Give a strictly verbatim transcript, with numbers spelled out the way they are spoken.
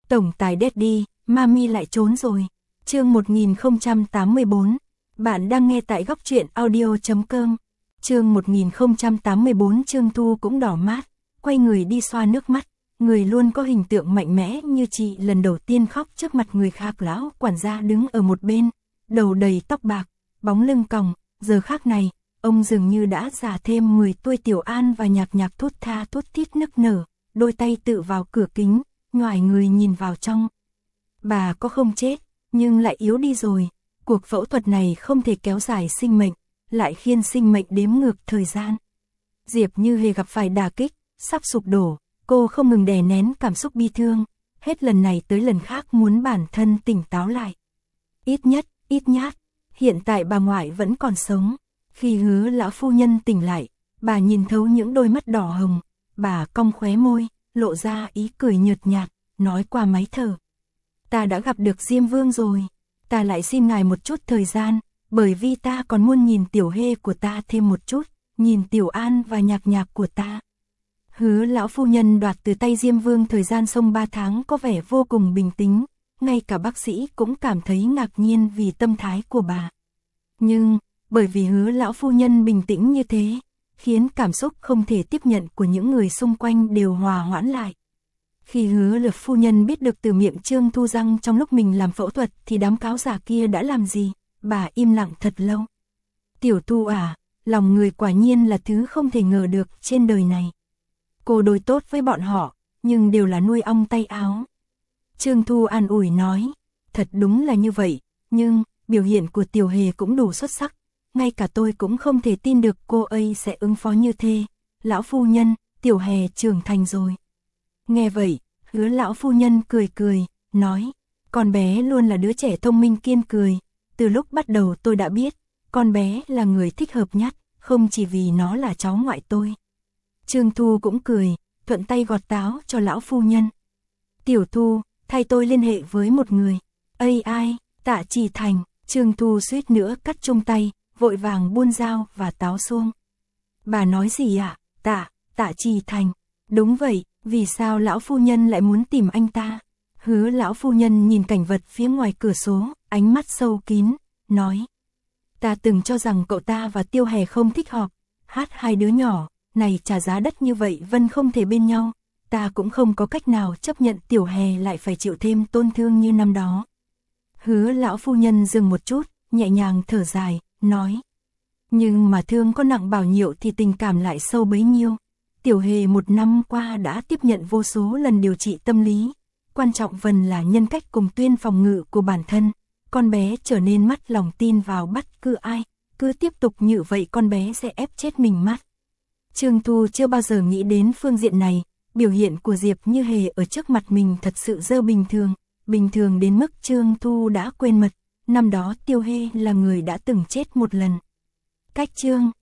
Tổng tài Daddy, Mami lại trốn rồi. Chương một nghìn không trăm tám mươi bốn. Bạn đang nghe tại góc truyện audio chấm com. Chương một nghìn không trăm tám mươi bốn. Trương Thu cũng đỏ mắt, quay người đi xoa nước mắt. Người luôn có hình tượng mạnh mẽ như chị lần đầu tiên khóc trước mặt người khác. Lão quản gia đứng ở một bên, đầu đầy tóc bạc, bóng lưng còng. Giờ khác này, ông dường như đã già thêm mười tuổi. Tiểu An và Nhạc Nhạc thút tha thút thít nức nở, đôi tay tự vào cửa kính, nhoài người nhìn vào trong. Bà có không chết, nhưng lại yếu đi rồi. Cuộc phẫu thuật này không thể kéo dài sinh mệnh, lại khiến sinh mệnh đếm ngược thời gian. Diệp Như Hề gặp phải đả kích, sắp sụp đổ. Cô không ngừng đè nén cảm xúc bi thương, hết lần này tới lần khác muốn bản thân tỉnh táo lại. Ít nhất, ít nhất, hiện tại bà ngoại vẫn còn sống. Khi Hứa lão phu nhân tỉnh lại, bà nhìn thấu những đôi mắt đỏ hồng, bà cong khóe môi, lộ ra ý cười nhợt nhạt, nói qua máy thở. Ta đã gặp được Diêm Vương rồi, ta lại xin ngài một chút thời gian, bởi vì ta còn muốn nhìn Tiểu Hê của ta thêm một chút, nhìn Tiểu An và Nhạc Nhạc của ta. Hứa lão phu nhân đoạt từ tay Diêm Vương thời gian sông ba tháng có vẻ vô cùng bình tĩnh, ngay cả bác sĩ cũng cảm thấy ngạc nhiên vì tâm thái của bà. Nhưng, bởi vì Hứa lão phu nhân bình tĩnh như thế, khiến cảm xúc không thể tiếp nhận của những người xung quanh đều hòa hoãn lại. Khi Hứa Lược phu nhân biết được từ miệng Trương Thu rằng trong lúc mình làm phẫu thuật thì đám cáo giả kia đã làm gì, bà im lặng thật lâu. Tiểu Thu à, lòng người quả nhiên là thứ không thể ngờ được trên đời này. Cô đối tốt với bọn họ, nhưng đều là nuôi ong tay áo. Trương Thu an ủi nói, thật đúng là như vậy, nhưng biểu hiện của Tiểu Hề cũng đủ xuất sắc. Ngay cả tôi cũng không thể tin được cô ấy sẽ ứng phó như thế. Lão phu nhân, Tiểu Hề trưởng thành rồi. Nghe vậy, Hứa lão phu nhân cười cười, nói, con bé luôn là đứa trẻ thông minh kiên cười. Từ lúc bắt đầu tôi đã biết, con bé là người thích hợp nhất, không chỉ vì nó là cháu ngoại tôi. Trương Thu cũng cười, thuận tay gọt táo cho lão phu nhân. Tiểu Thu, thay tôi liên hệ với một người. Ây ai, Tạ Trì Thành. Trương Thu suýt nữa cắt chung tay, vội vàng buôn dao và táo xuông. Bà nói gì ạ? À? Tạ, Tạ Trì Thành. Đúng vậy, vì sao lão phu nhân lại muốn tìm anh ta? Hứa lão phu nhân nhìn cảnh vật phía ngoài cửa sổ, ánh mắt sâu kín, nói. Ta từng cho rằng cậu ta và Tiêu Hề không thích hợp, hát hai đứa nhỏ, này trả giá đắt như vậy vẫn không thể bên nhau. Ta cũng không có cách nào chấp nhận Tiểu Hề lại phải chịu thêm tôn thương như năm đó. Hứa lão phu nhân dừng một chút, nhẹ nhàng thở dài, nói. Nhưng mà thương có nặng bao nhiêu thì tình cảm lại sâu bấy nhiêu. Tiểu Hề một năm qua đã tiếp nhận vô số lần điều trị tâm lý. Quan trọng phần là nhân cách cùng tuyên phòng ngự của bản thân. Con bé trở nên mất lòng tin vào bất cứ ai. Cứ tiếp tục như vậy con bé sẽ ép chết mình mất. Trương Thu chưa bao giờ nghĩ đến phương diện này. Biểu hiện của Diệp Như Hề ở trước mặt mình thật sự dơ bình thường. Bình thường đến mức Trương Thu đã quên mất. Năm đó Tiêu Hê là người đã từng chết một lần. Cách chương